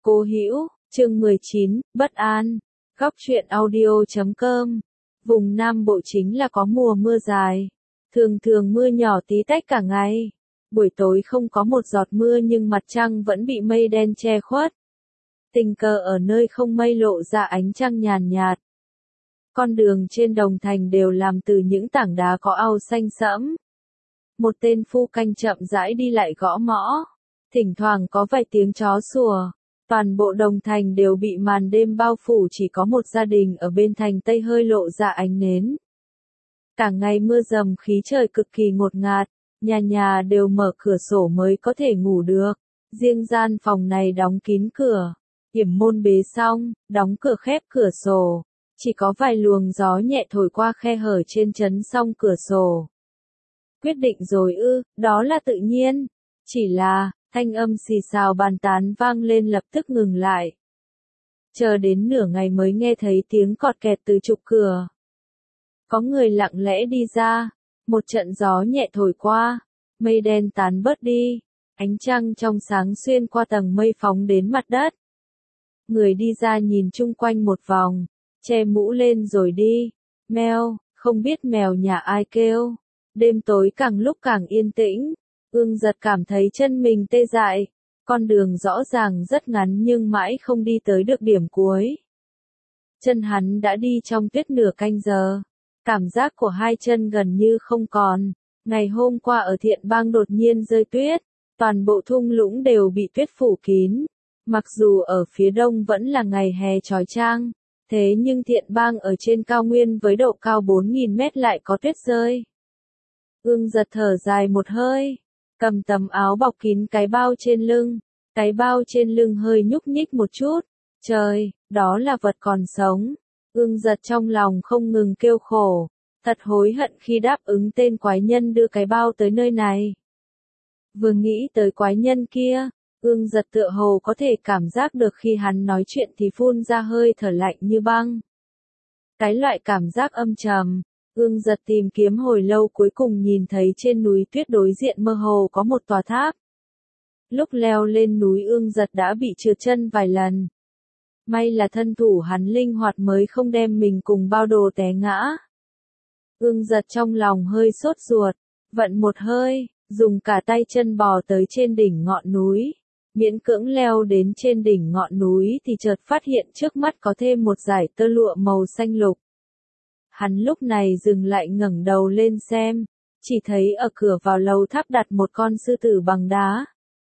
Cố Hữu, chương 19, Bất An. Góc truyện audio.com. Vùng Nam Bộ chính là có mùa mưa dài. Thường thường mưa nhỏ tí tách cả ngày. Buổi tối không có một giọt mưa nhưng mặt trăng vẫn bị mây đen che khuất. Tình cờ ở nơi không mây lộ ra ánh trăng nhàn nhạt. Con đường trên Đồng Thành đều làm từ những tảng đá có au xanh sẫm. Một tên phu canh chậm rãi đi lại gõ mõ. Thỉnh thoảng có vài tiếng chó sủa. Toàn bộ Đồng Thành đều bị màn đêm bao phủ, chỉ có một gia đình ở bên thành Tây hơi lộ ra ánh nến. Cả ngày mưa dầm, khí trời cực kỳ ngột ngạt, nhà nhà đều mở cửa sổ mới có thể ngủ được. Riêng gian phòng này đóng kín cửa, yểm môn bế xong, đóng cửa khép cửa sổ. Chỉ có vài luồng gió nhẹ thổi qua khe hở trên chắn song cửa sổ. Quyết định rồi ư, đó là tự nhiên. Chỉ là, thanh âm xì xào bàn tán vang lên lập tức ngừng lại. Chờ đến nửa ngày mới nghe thấy tiếng cọt kẹt từ trục cửa. Có người lặng lẽ đi ra, một trận gió nhẹ thổi qua, mây đen tán bớt đi, ánh trăng trong sáng xuyên qua tầng mây phóng đến mặt đất. Người đi ra nhìn chung quanh một vòng, che mũ lên rồi đi. Mèo, không biết mèo nhà ai kêu. Đêm tối càng lúc càng yên tĩnh. Ương Giật cảm thấy chân mình tê dại. Con đường rõ ràng rất ngắn nhưng mãi không đi tới được điểm cuối. Chân hắn đã đi trong tuyết nửa canh giờ. Cảm giác của hai chân gần như không còn. Ngày hôm qua ở Thiện Bang đột nhiên rơi tuyết. Toàn bộ thung lũng đều bị tuyết phủ kín. Mặc dù ở phía đông vẫn là ngày hè chói chang. Thế nhưng Thiện Bang ở trên cao nguyên với độ cao 4.000 mét lại có tuyết rơi. Ương Giật thở dài một hơi. Cầm tấm áo bọc kín cái bao trên lưng. Cái bao trên lưng hơi nhúc nhích một chút. Trời, đó là vật còn sống. Ương Giật trong lòng không ngừng kêu khổ. Thật hối hận khi đáp ứng tên quái nhân đưa cái bao tới nơi này. Vừa nghĩ tới quái nhân kia, Ương Giật tựa hồ có thể cảm giác được khi hắn nói chuyện thì phun ra hơi thở lạnh như băng. Cái loại cảm giác âm trầm. Ương Giật tìm kiếm hồi lâu cuối cùng nhìn thấy trên núi tuyết đối diện mơ hồ có một tòa tháp. Lúc leo lên núi Ương Giật đã bị trượt chân vài lần. May là thân thủ hắn linh hoạt mới không đem mình cùng bao đồ té ngã. Ương Giật trong lòng hơi sốt ruột, vận một hơi, dùng cả tay chân bò tới trên đỉnh ngọn núi. Miễn cưỡng leo đến trên đỉnh ngọn núi thì chợt phát hiện trước mắt có thêm một dải tơ lụa màu xanh lục. Hắn lúc này dừng lại ngẩng đầu lên xem, chỉ thấy ở cửa vào lầu tháp đặt một con sư tử bằng đá.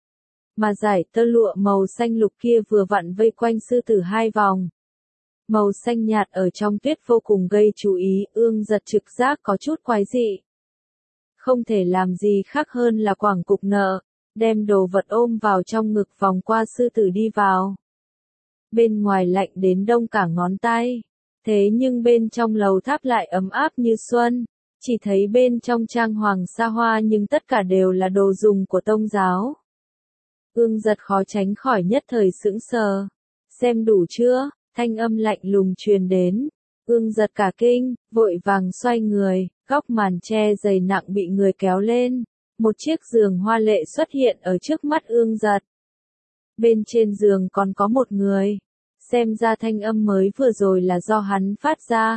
Mà dải tơ lụa màu xanh lục kia vừa vặn vây quanh sư tử hai vòng. Màu xanh nhạt ở trong tuyết vô cùng gây chú ý, Ương Giật trực giác có chút quái dị. Không thể làm gì khác hơn là quẳng cục nợ, đem đồ vật ôm vào trong ngực vòng qua sư tử đi vào. Bên ngoài lạnh đến đông cả ngón tay. Thế nhưng bên trong lầu tháp lại ấm áp như xuân, chỉ thấy bên trong trang hoàng xa hoa nhưng tất cả đều là đồ dùng của tông giáo. Ương Giật khó tránh khỏi nhất thời sững sờ. Xem đủ chưa? Thanh âm lạnh lùng truyền đến. Ương Giật cả kinh, vội vàng xoay người, góc màn che dày nặng bị người kéo lên. Một chiếc giường hoa lệ xuất hiện ở trước mắt Ương Giật. Bên trên giường còn có một người. Xem ra thanh âm mới vừa rồi là do hắn phát ra.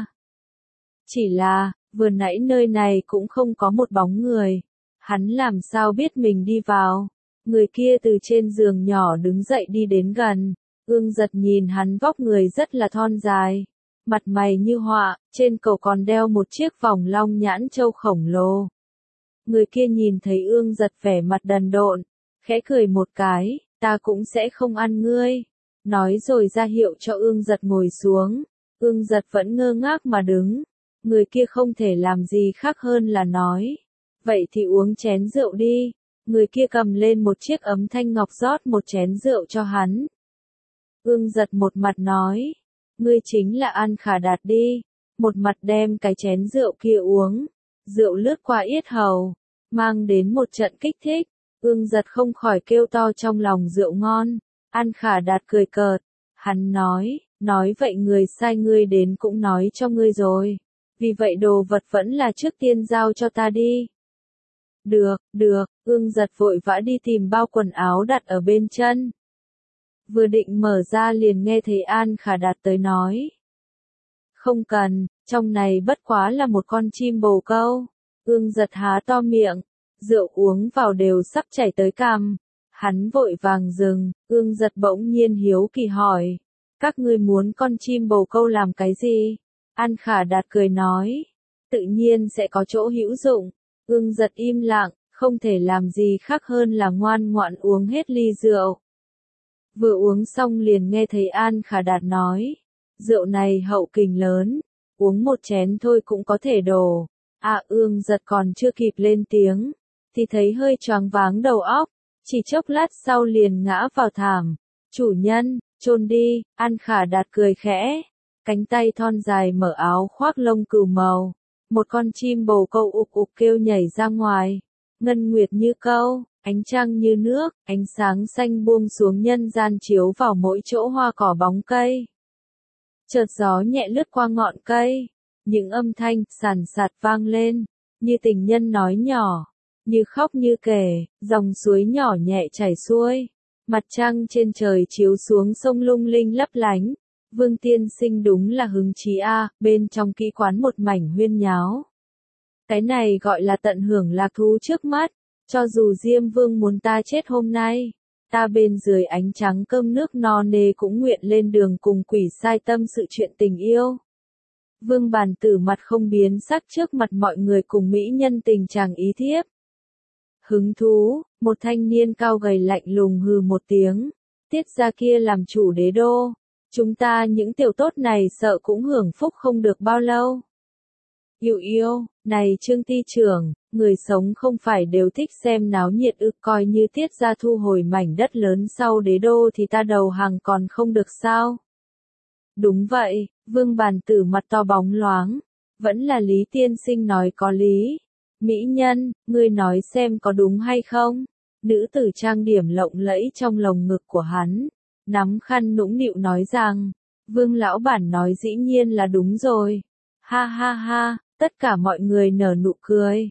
Chỉ là, vừa nãy nơi này cũng không có một bóng người. Hắn làm sao biết mình đi vào. Người kia từ trên giường nhỏ đứng dậy đi đến gần. Ương Giật nhìn hắn vóc người rất là thon dài. Mặt mày như họa, trên cổ còn đeo một chiếc vòng long nhãn châu khổng lồ. Người kia nhìn thấy Ương Giật vẻ mặt đần độn, khẽ cười một cái, ta cũng sẽ không ăn ngươi. Nói rồi ra hiệu cho Ương Giật ngồi xuống. Ương Giật vẫn ngơ ngác mà đứng. Người kia không thể làm gì khác hơn là nói. Vậy thì uống chén rượu đi. Người kia cầm lên một chiếc ấm thanh ngọc rót một chén rượu cho hắn. Ương Giật một mặt nói. Ngươi chính là An Khả Đạt đi. Một mặt đem cái chén rượu kia uống. Rượu lướt qua yết hầu. Mang đến một trận kích thích. Ương Giật không khỏi kêu to trong lòng rượu ngon. An Khả Đạt cười cợt. Hắn nói vậy người sai ngươi đến cũng nói cho ngươi rồi. Vì vậy đồ vật vẫn là trước tiên giao cho ta đi. Được, Ương Giật vội vã đi tìm bao quần áo đặt ở bên chân. Vừa định mở ra liền nghe thấy An Khả Đạt tới nói. Không cần, trong này bất quá là một con chim bồ câu. Ương Giật há to miệng, rượu uống vào đều sắp chảy tới cằm. Hắn vội vàng dừng, Ương Giật bỗng nhiên hiếu kỳ hỏi. Các ngươi muốn con chim bồ câu làm cái gì? An Khả Đạt cười nói. Tự nhiên sẽ có chỗ hữu dụng. Ương Giật im lặng, không thể làm gì khác hơn là ngoan ngoãn uống hết ly rượu. Vừa uống xong liền nghe thấy An Khả Đạt nói. Rượu này hậu kình lớn, uống một chén thôi cũng có thể đổ. Ương Giật còn chưa kịp lên tiếng, thì thấy hơi choáng váng đầu óc, chỉ chốc lát sau liền ngã vào thảm. Chủ nhân, chôn đi, An Khả Đạt cười khẽ, cánh tay thon dài mở áo khoác lông cừu màu. Một con chim bồ câu ục ục kêu nhảy ra ngoài, ngân nguyệt như câu, ánh trăng như nước, ánh sáng xanh buông xuống nhân gian chiếu vào mỗi chỗ hoa cỏ bóng cây. Chợt gió nhẹ lướt qua ngọn cây, những âm thanh sàn sạt vang lên, như tình nhân nói nhỏ, như khóc như kể, dòng suối nhỏ nhẹ chảy xuôi, mặt trăng trên trời chiếu xuống sông lung linh lấp lánh. Vương tiên sinh đúng là hứng chí bên trong kỹ quán một mảnh huyên nháo. Cái này gọi là tận hưởng lạc thú trước mắt, cho dù Diêm Vương muốn ta chết hôm nay, ta bên dưới ánh trắng cơm nước no nê cũng nguyện lên đường cùng quỷ sai tâm sự chuyện tình yêu. Vương Bàn Tử mặt không biến sắc trước mặt mọi người cùng mỹ nhân tình chàng ý thiếp. Hứng thú, một thanh niên cao gầy lạnh lùng hừ một tiếng, Tiết gia kia làm chủ đế đô, chúng ta những tiểu tốt này sợ cũng hưởng phúc không được bao lâu. Yêu, này Trương ty trưởng, người sống không phải đều thích xem náo nhiệt coi như Tiết gia thu hồi mảnh đất lớn sau đế đô thì ta đầu hàng còn không được sao? Đúng vậy, Vương Bàn Tử mặt to bóng loáng, vẫn là Lý tiên sinh nói có lý. Mỹ nhân, ngươi nói xem có đúng hay không? Nữ tử trang điểm lộng lẫy trong lồng ngực của hắn, nắm khăn nũng nịu nói rằng, Vương lão bản nói dĩ nhiên là đúng rồi. Ha ha ha, tất cả mọi người nở nụ cười.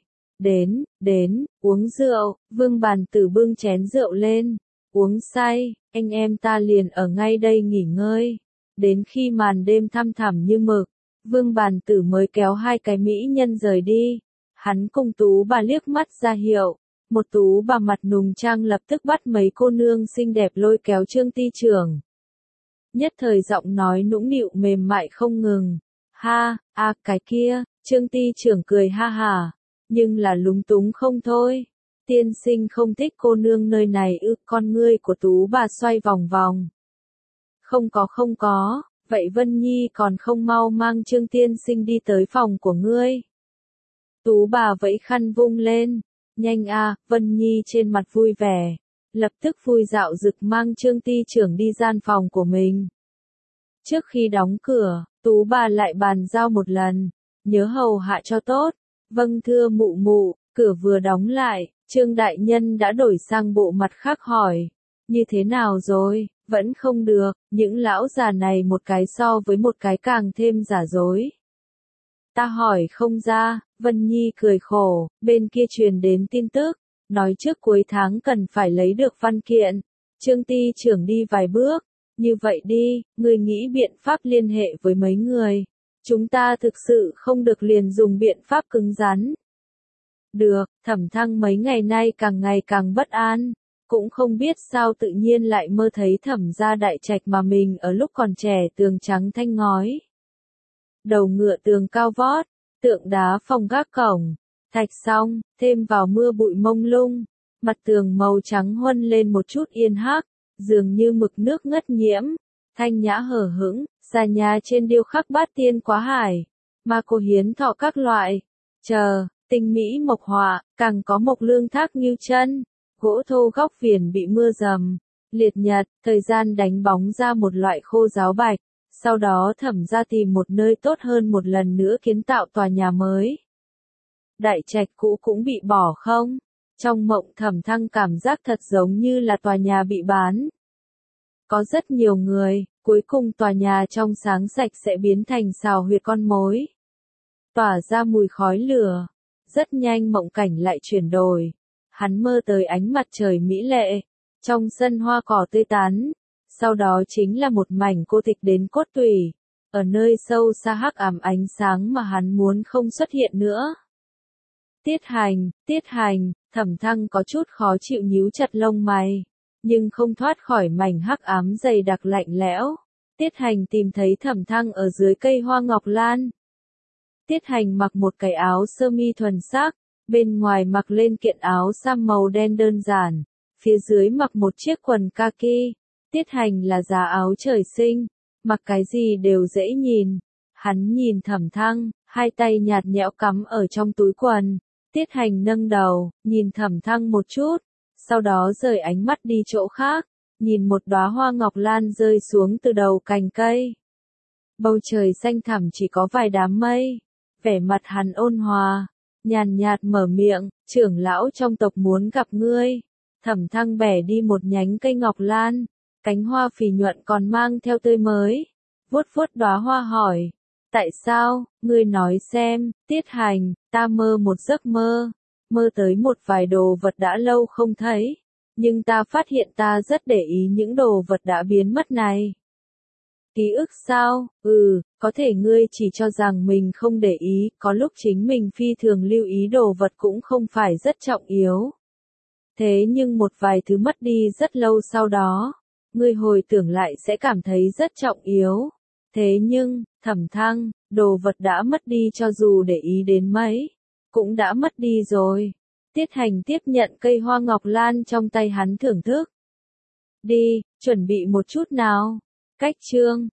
Đến, uống rượu, Vương Bàn Tử bưng chén rượu lên, uống say, anh em ta liền ở ngay đây nghỉ ngơi. Đến khi màn đêm thăm thẳm như mực, Vương Bàn Tử mới kéo hai cái mỹ nhân rời đi. Hắn cùng Tú bà liếc mắt ra hiệu, một Tú bà mặt nùng trang lập tức bắt mấy cô nương xinh đẹp lôi kéo Trương ty trưởng. Nhất thời giọng nói nũng nịu mềm mại không ngừng. Cái kia, Trương ty trưởng cười ha hà, nhưng là lúng túng không thôi. Tiên sinh không thích cô nương nơi này con ngươi của Tú bà xoay vòng vòng. Không có, vậy Vân Nhi còn không mau mang Trương tiên sinh đi tới phòng của ngươi. Tú bà vẫy khăn vung lên, nhanh Vân Nhi trên mặt vui vẻ, lập tức vui dạo rực mang Trương ty trưởng đi gian phòng của mình. Trước khi đóng cửa, Tú bà lại bàn giao một lần, nhớ hầu hạ cho tốt. Vâng thưa mụ mụ, cửa vừa đóng lại, Trương đại nhân đã đổi sang bộ mặt khác hỏi, như thế nào rồi, vẫn không được, những lão già này một cái so với một cái càng thêm giả dối. Ta hỏi không ra, Vân Nhi cười khổ, bên kia truyền đến tin tức, nói trước cuối tháng cần phải lấy được văn kiện. Trương ty trưởng đi vài bước, như vậy đi, người nghĩ biện pháp liên hệ với mấy người. Chúng ta thực sự không được liền dùng biện pháp cứng rắn. Được, Thẩm Thăng mấy ngày nay ngày càng bất an, cũng không biết sao tự nhiên lại mơ thấy Thẩm gia đại trạch mà mình ở lúc còn trẻ tường trắng thanh ngói. Đầu ngựa tường cao vót, tượng đá phòng gác cổng, thạch xong, thêm vào mưa bụi mông lung, mặt tường màu trắng huân lên một chút yên hắc, dường như mực nước ngất nhiễm, thanh nhã hở hững, xà nhà trên điêu khắc bát tiên quá hải, ma cô hiến thọ các loại, tinh mỹ mộc họa, càng có mộc lương thác như chân, gỗ thô góc viền bị mưa dầm, liệt nhật, thời gian đánh bóng ra một loại khô ráo bạch. Sau đó Thẩm ra tìm một nơi tốt hơn một lần nữa kiến tạo tòa nhà mới. Đại trạch cũ cũng bị bỏ không? Trong mộng Thẩm Thăng cảm giác thật giống như là tòa nhà bị bán. Có rất nhiều người, cuối cùng tòa nhà trong sáng sạch sẽ biến thành xào huyệt con mối. Tỏa ra mùi khói lửa. Rất nhanh mộng cảnh lại chuyển đổi. Hắn mơ tới ánh mặt trời mỹ lệ. Trong sân hoa cỏ tươi tắn. Sau đó chính là một mảnh cô tịch đến cốt tủy. Ở nơi sâu xa hắc ám ánh sáng mà hắn muốn không xuất hiện nữa. Tiết hành, Thẩm Thăng có chút khó chịu nhíu chặt lông mày, nhưng không thoát khỏi mảnh hắc ám dày đặc lạnh lẽo. Tiết Hành tìm thấy Thẩm Thăng ở dưới cây hoa ngọc lan. Tiết Hành mặc một cái áo sơ mi thuần sắc, bên ngoài mặc lên kiện áo sam màu đen đơn giản, phía dưới mặc một chiếc quần kaki. Tiết Hành là giá áo trời sinh, mặc cái gì đều dễ nhìn. Hắn nhìn Thẩm Thăng, hai tay nhạt nhẽo cắm ở trong túi quần. Tiết Hành nâng đầu, nhìn Thẩm Thăng một chút, sau đó rời ánh mắt đi chỗ khác, nhìn một đóa hoa ngọc lan rơi xuống từ đầu cành cây. Bầu trời xanh thẳm chỉ có vài đám mây, vẻ mặt hắn ôn hòa, nhàn nhạt mở miệng, trưởng lão trong tộc muốn gặp ngươi. Thẩm Thăng bẻ đi một nhánh cây ngọc lan, cánh hoa phì nhuận còn mang theo tươi mới, vuốt vuốt đóa hoa hỏi. Tại sao, ngươi nói xem, Tiết Hành, ta mơ một giấc mơ, mơ tới một vài đồ vật đã lâu không thấy, nhưng ta phát hiện ta rất để ý những đồ vật đã biến mất này. Ký ức sao? Có thể ngươi chỉ cho rằng mình không để ý, có lúc chính mình phi thường lưu ý đồ vật cũng không phải rất trọng yếu. Thế nhưng một vài thứ mất đi rất lâu sau đó, ngươi hồi tưởng lại sẽ cảm thấy rất trọng yếu. Thế nhưng, Thẩm Thăng, đồ vật đã mất đi cho dù để ý đến mấy, cũng đã mất đi rồi. Tiết Hành tiếp nhận cây hoa ngọc lan trong tay hắn thưởng thức. Đi, chuẩn bị một chút nào. Cách chương